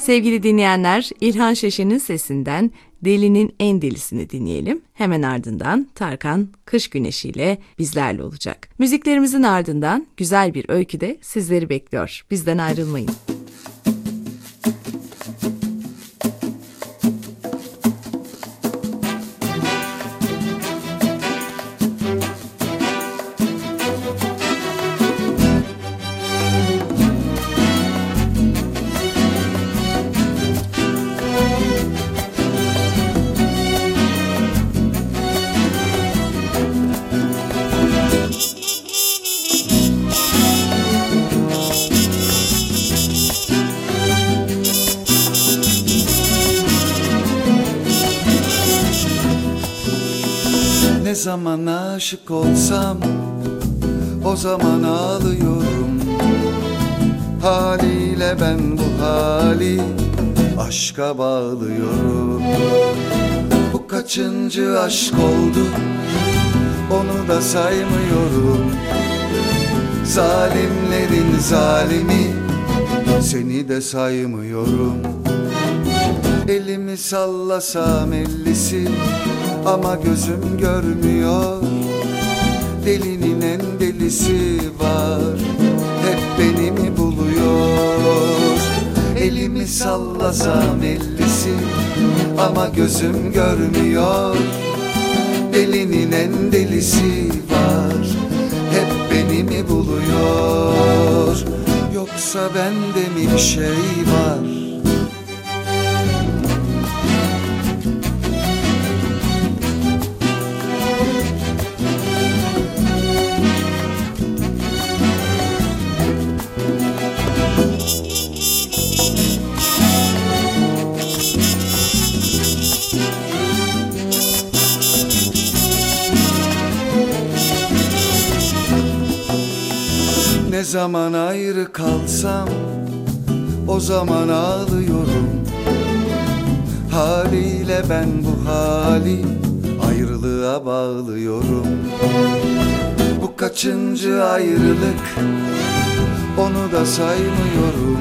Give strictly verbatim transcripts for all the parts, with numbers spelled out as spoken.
Sevgili dinleyenler, İlhan Şeşen'in sesinden Delinin En Delisini dinleyelim. Hemen ardından Tarkan Kış Güneşi ile bizlerle olacak. Müziklerimizin ardından güzel bir öykü de sizleri bekliyor. Bizden ayrılmayın. Ne zaman aşık olsam o zaman ağlıyorum. Haliyle ben bu hali aşka bağlıyorum. Bu kaçıncı aşk oldu, onu da saymıyorum. Zalimlerin zalimi, seni de saymıyorum. Elimi sallasam ellisi, ama gözüm görmüyor. Delinin en delisi var, hep beni mi buluyor? Elimi sallasam ellisi, ama gözüm görmüyor. Delinin en delisi var, hep beni mi buluyor? Yoksa bende mi bir şey var? Ne zaman ayrı kalsam o zaman ağlıyorum. Haliyle ben bu hali ayrılığa bağlıyorum. Bu kaçıncı ayrılık, onu da saymıyorum.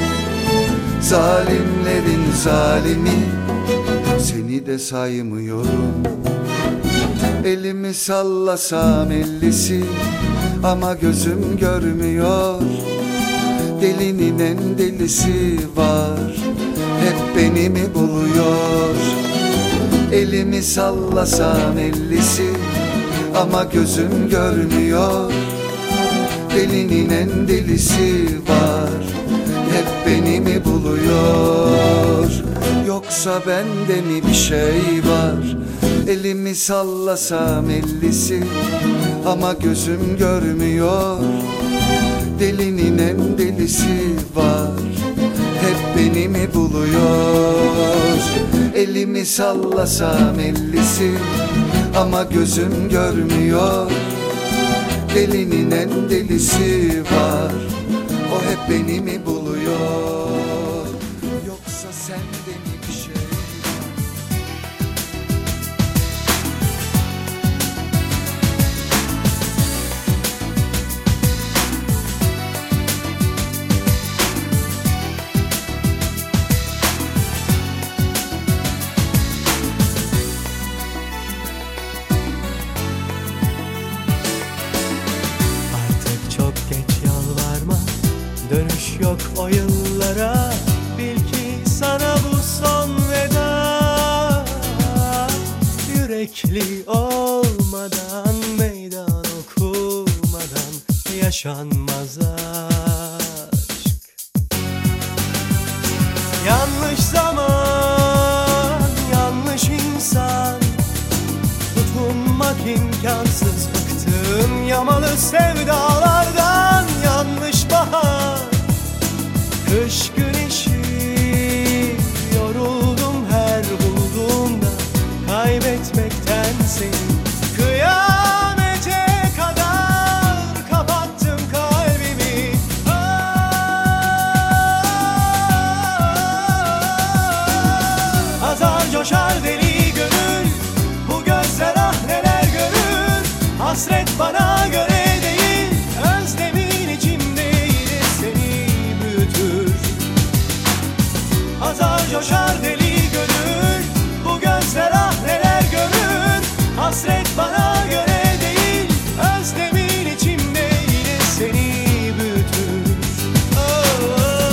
Zalimlerin zalimi, seni de saymıyorum. Elimi sallasam ellisi, ama gözüm görmüyor. Delinin en delisi var, hep beni mi buluyor? Elimi sallasam ellisi, ama gözüm görmüyor. Delinin en delisi var, hep beni mi buluyor? Yoksa bende mi bir şey var? Elimi sallasam ellisi, ama gözüm görmüyor. Delinin en delisi var, hep beni mi buluyor? Elimi sallasam ellisi, ama gözüm görmüyor. Delinin en delisi var, o hep beni mi buluyor? Yoksa sende mi bir şey? Dönüş yok o yıllara, bil ki sana bu son veda. Yürekli olmadan, meydan okumadan yaşanmaz aşk. Yanlış zaman, yanlış insan, tutunmak imkansız. Bıktım yamalı sevdalardan. Yanlış bahar, kış güneşi, yoruldum her bulduğumda kaybetmekten seni. Kıyamete kadar kapattım kalbimi. Azar coşar deli gönül, bu gözler ah neler görür. Hasret bana göre değil, özlemin içimde yine seni büyütür. Azar coşar deli gönül, bu gözler ah neler görür. Hasret bana göre değil, özlemin içimde yine seni büyütür. Oh, oh.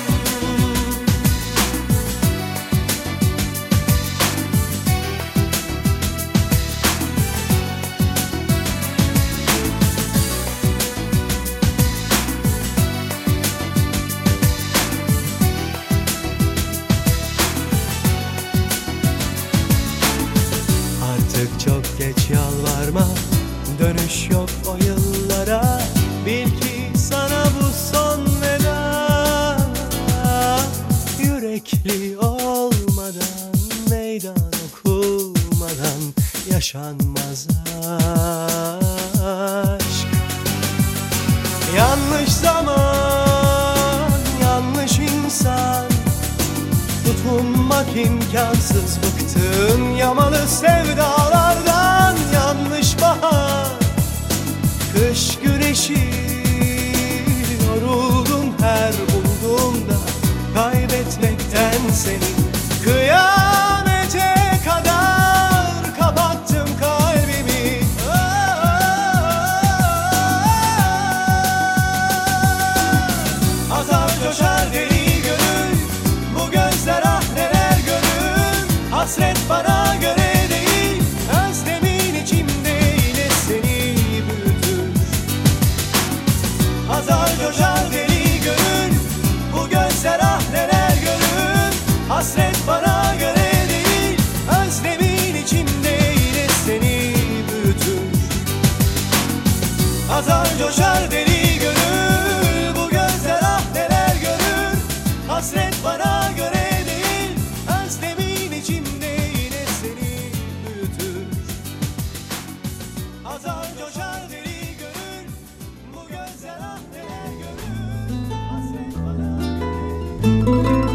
Artık çok geç yalvarma, dönüş yok o yıllara. Bil ki sana bu son veda. Yürekli olmadan, meydan okumadan yaşanmaz aşk. Yanlış zaman, yanlış insan, tutunmak imkansız, bıktım yamalı sevdalardan. Yanlış bahar, kış güneşi, yoruldum her bulduğumda kaybetmekten seni. Kıyamete kadar kapattım kalbimi. Azar coşar deli gönül, bu gözler ah neler görür. Hasret bana göre değil, özlemin içimde yine seni büyütür. Azar coşar deli gönül, bu gözler ah neler görür. Hasret bana göre değil, özlemin içimde yine seni büyütür. Azar coşar deli gönül, bu gözler ah neler görür. Hasret bana göre değil, özlemin içimde yine seni büyütür. Azar coşar deli gönül, bu gözler ah neler görür. Hasret bana göre.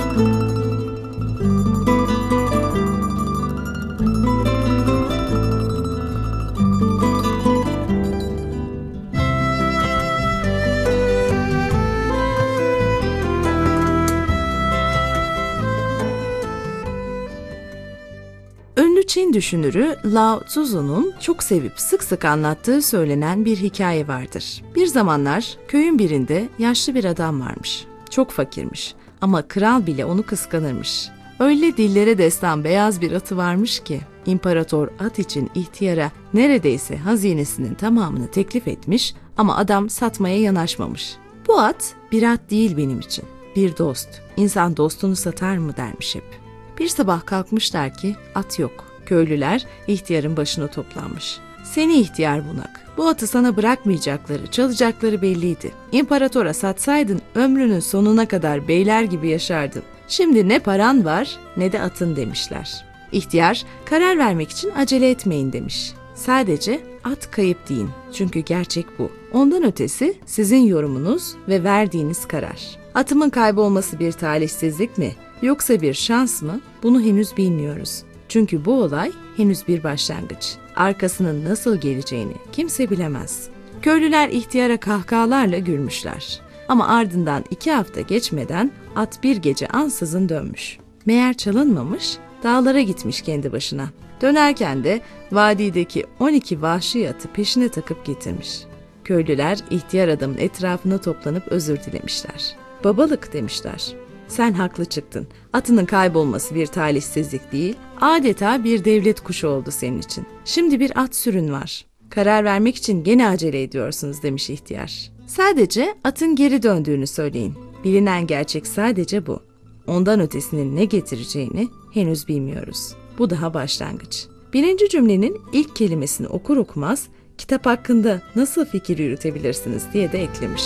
Ünlü Çin düşünürü Lao Tzu'nun çok sevip sık sık anlattığı söylenen bir hikaye vardır. Bir zamanlar köyün birinde yaşlı bir adam varmış. Çok fakirmiş ama kral bile onu kıskanırmış. Öyle dillere destan beyaz bir atı varmış ki imparator at için ihtiyara neredeyse hazinesinin tamamını teklif etmiş ama adam satmaya yanaşmamış. Bu at bir at değil benim için, bir dost. İnsan dostunu satar mı dermiş hep. Bir sabah kalkmışlar ki at yok. Köylüler ihtiyarın başına toplanmış. Seni ihtiyar bunak, bu atı sana bırakmayacakları, çalacakları belliydi. İmparatora satsaydın ömrünün sonuna kadar beyler gibi yaşardın. Şimdi ne paran var ne de atın demişler. İhtiyar karar vermek için acele etmeyin demiş. Sadece at kayıp deyin çünkü gerçek bu. Ondan ötesi sizin yorumunuz ve verdiğiniz karar. Atımın kaybolması bir talihsizlik mi yoksa bir şans mı? Bunu henüz bilmiyoruz. Çünkü bu olay henüz bir başlangıç. Arkasının nasıl geleceğini kimse bilemez. Köylüler ihtiyara kahkahalarla gülmüşler. Ama ardından iki hafta geçmeden at bir gece ansızın dönmüş. Meğer çalınmamış, dağlara gitmiş kendi başına. Dönerken de vadideki on iki vahşi atı peşine takıp getirmiş. Köylüler ihtiyar adamın etrafına toplanıp özür dilemişler. Babalık demişler. Sen haklı çıktın. Atının kaybolması bir talihsizlik değil, adeta bir devlet kuşu oldu senin için. Şimdi bir at sürün var. Karar vermek için gene acele ediyorsunuz demiş ihtiyar. Sadece atın geri döndüğünü söyleyin. Bilinen gerçek sadece bu. Ondan ötesinin ne getireceğini henüz bilmiyoruz. Bu daha başlangıç. Birinci cümlenin ilk kelimesini okur okumaz, kitap hakkında nasıl fikir yürütebilirsiniz diye de eklemiş.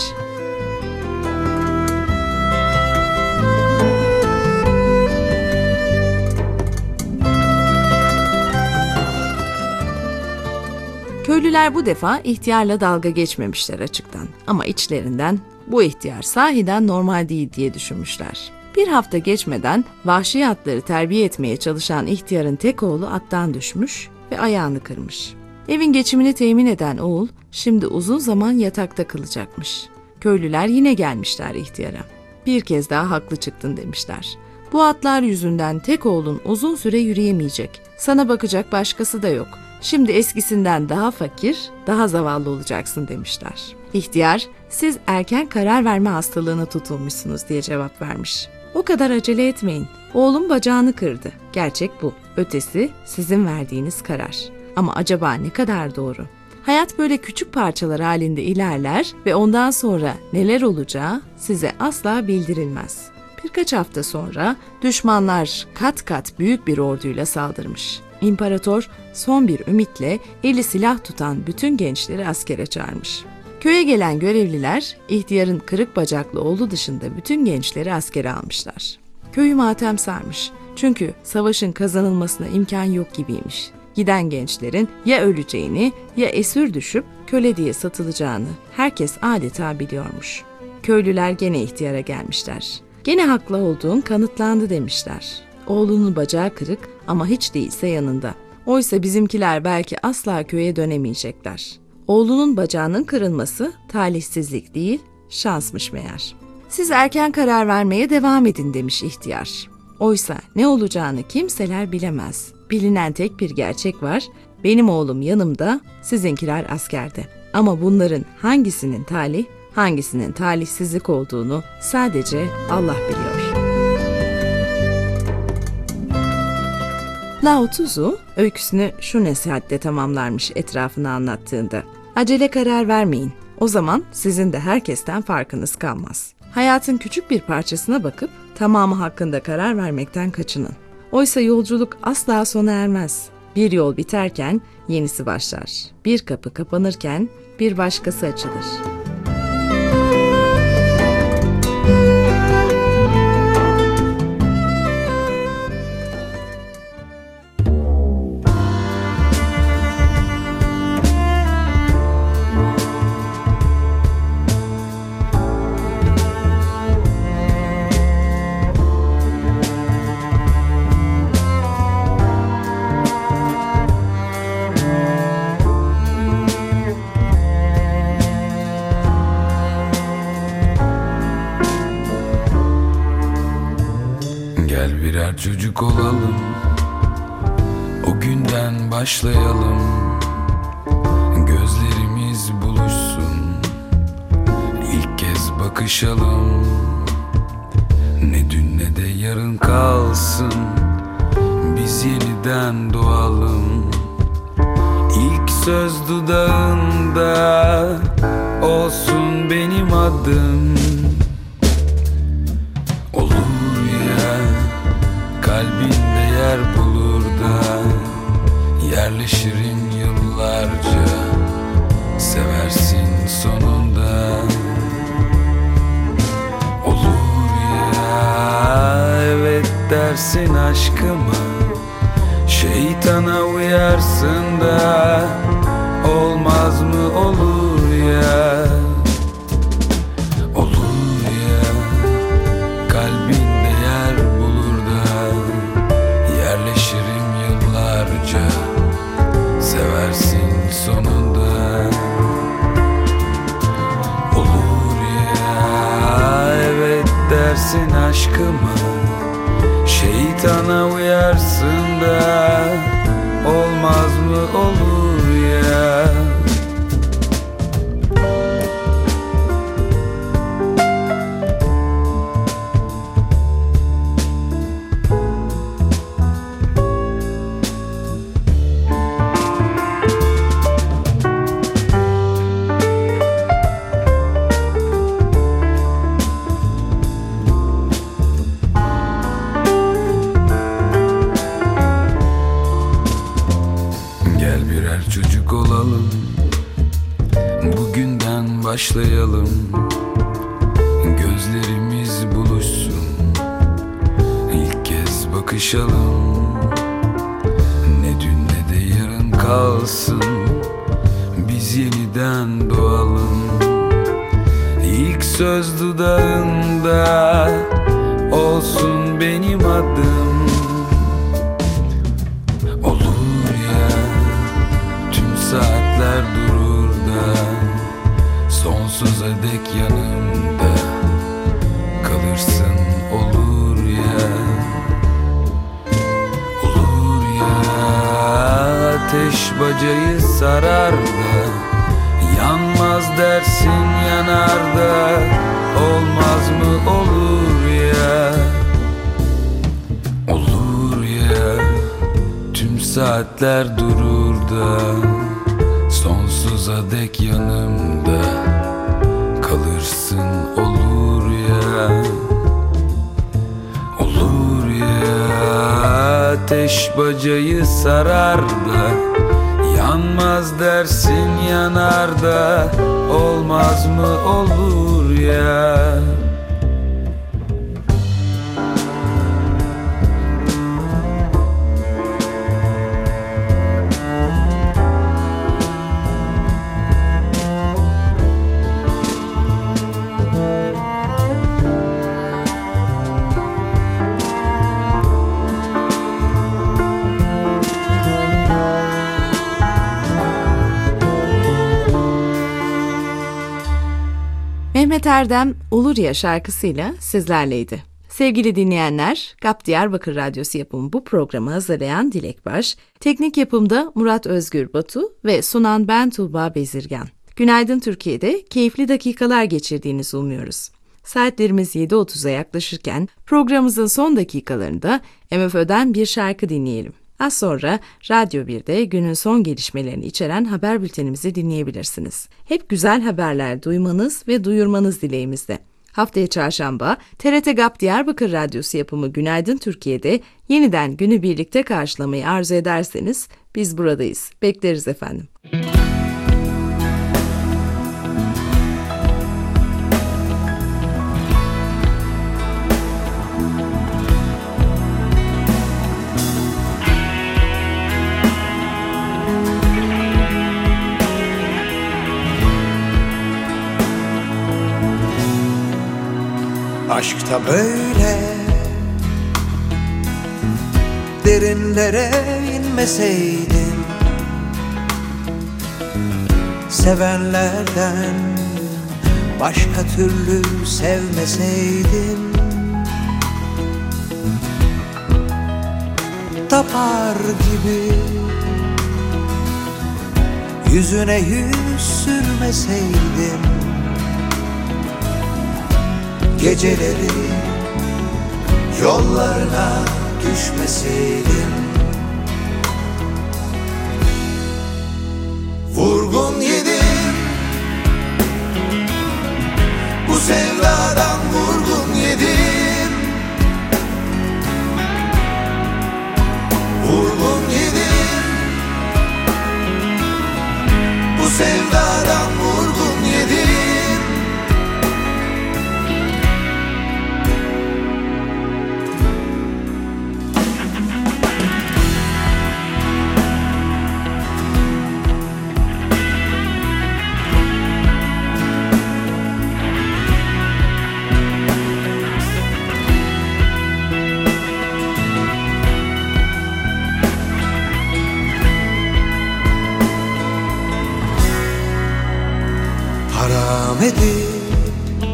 Köylüler bu defa ihtiyarla dalga geçmemişler açıktan. Ama içlerinden bu ihtiyar sahiden normal değil diye düşünmüşler. Bir hafta geçmeden vahşi atları terbiye etmeye çalışan ihtiyarın tek oğlu attan düşmüş ve ayağını kırmış. Evin geçimini temin eden oğul şimdi uzun zaman yatakta kalacakmış. Köylüler yine gelmişler ihtiyara. Bir kez daha haklı çıktın demişler. Bu atlar yüzünden tek oğlun uzun süre yürüyemeyecek. Sana bakacak başkası da yok. Şimdi eskisinden daha fakir, daha zavallı olacaksın demişler. İhtiyar, siz erken karar verme hastalığına tutulmuşsunuz diye cevap vermiş. O kadar acele etmeyin. Oğlum bacağını kırdı. Gerçek bu. Ötesi sizin verdiğiniz karar. Ama acaba ne kadar doğru? Hayat böyle küçük parçalar halinde ilerler ve ondan sonra neler olacağı size asla bildirilmez. Birkaç hafta sonra düşmanlar kat kat büyük bir orduyla saldırmış. İmparator son bir ümitle eli silah tutan bütün gençleri askere çağırmış. Köye gelen görevliler ihtiyarın kırık bacaklı oğlu dışında bütün gençleri askere almışlar. Köyü matem sarmış. Çünkü savaşın kazanılmasına imkan yok gibiymiş. Giden gençlerin ya öleceğini ya esir düşüp köle diye satılacağını herkes adeta biliyormuş. Köylüler gene ihtiyara gelmişler. Gene haklı olduğun kanıtlandı demişler. Oğlunun bacağı kırık ama hiç değilse yanında. Oysa bizimkiler belki asla köye dönemeyecekler. Oğlunun bacağının kırılması talihsizlik değil, şansmış meğer. Siz erken karar vermeye devam edin demiş ihtiyar. Oysa ne olacağını kimseler bilemez. Bilinen tek bir gerçek var. Benim oğlum yanımda, sizinkiler askerde. Ama bunların hangisinin talih, hangisinin talihsizlik olduğunu sadece Allah biliyor. Lao Tzu öyküsünü şu nasihatle tamamlarmış etrafını anlattığında. Acele karar vermeyin. O zaman sizin de herkesten farkınız kalmaz. Hayatın küçük bir parçasına bakıp tamamı hakkında karar vermekten kaçının. Oysa yolculuk asla sona ermez. Bir yol biterken yenisi başlar. Bir kapı kapanırken bir başkası açılır. Gel birer çocuk olalım, o günden başlayalım. Gözlerimiz buluşsun, ilk kez bakışalım. Ne dün ne de yarın kalsın, biz yeniden doğalım. İlk söz dudağında olsun benim adım. Kalbinde yer bulur da yerleşirim yıllarca. Seversin sonunda. Olur ya, evet dersin aşkıma. Şeytana uyarsın da olmaz mı olur ya. Olur ya, kalbinde yer bulur da yerleşirim yıllarca. Seversin sonunda. Olur ya, evet dersin aşkıma. Şeytana uyarsın da olmaz mı olur ya. Çocuk olalım, bugünden başlayalım. Gözlerimiz buluşsun, ilk kez bakışalım. Ne dün ne de yarın kalsın, biz yeniden doğalım. İlk söz dudağında olsun benim adım. Saatler durur da sonsuza dek yanımda kalırsın olur ya. bacayı sarar da, yanmaz dersin yanar da, olmaz mı olur ya, olur ya. Tüm saatler durur da, sonsuza dek yanımda kalırsın, olur ya, olur ya. Ateş bacayı sarar da, yanmaz dersin yanar da, olmaz mı olur ya. Mehmet Erdem Olur Ya şarkısıyla sizlerleydi. Sevgili dinleyenler, G A P Diyarbakır Radyosu yapımı bu programı hazırlayan Dilek Baş, teknik yapımda Murat Özgür Batu ve sunan ben Tuğba Bezirgan. Günaydın Türkiye'de keyifli dakikalar geçirdiğinizi umuyoruz. Saatlerimiz yedi otuza yaklaşırken programımızın son dakikalarında M F Ö'den bir şarkı dinleyelim. Az sonra Radyo bir'de günün son gelişmelerini içeren haber bültenimizi dinleyebilirsiniz. Hep güzel haberler duymanız ve duyurmanız dileğimizde. Haftaya çarşamba T R T G A P Diyarbakır Radyosu yapımı Günaydın Türkiye'de yeniden günü birlikte karşılamayı arzu ederseniz biz buradayız. Bekleriz efendim. Aşk da böyle derinlere inmeseydim, sevenlerden başka türlü sevmeseydim, tapar gibi yüzüne yüz sürmeseydim, geceleri yollarına düşmeseydim, vurgun yedim, bu sevdadan vurgun yedim, vurgun yedim, bu sevdadan vurgun yedim. Haram edip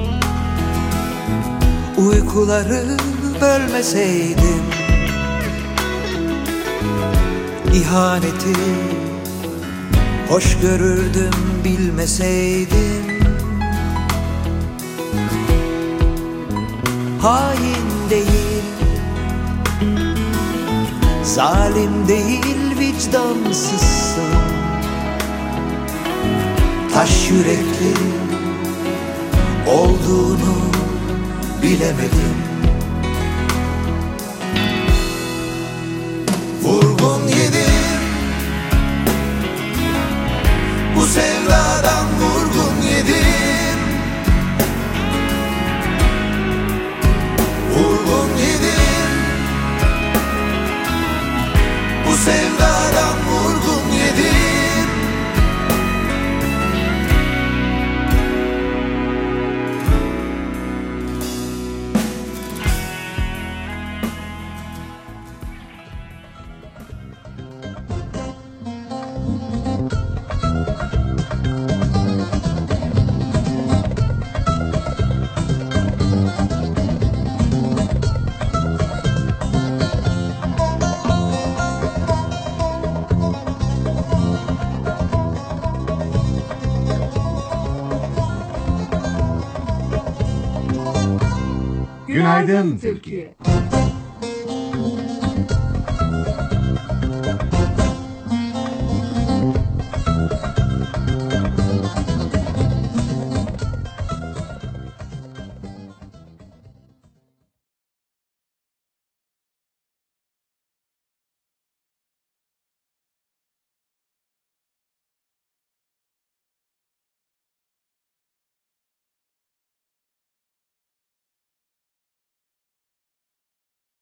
uykuları bölmeseydim, İhaneti hoş görürdüm bilmeseydim, hain değil, zalim değil, vicdansızsın, taş yürekli olduğunu bilemedim. Vurgun yedim, bu sevdadan vurgun yedim, vurgun yedim, bu sevdadan vurgun yedim. Günaydın Türkiye.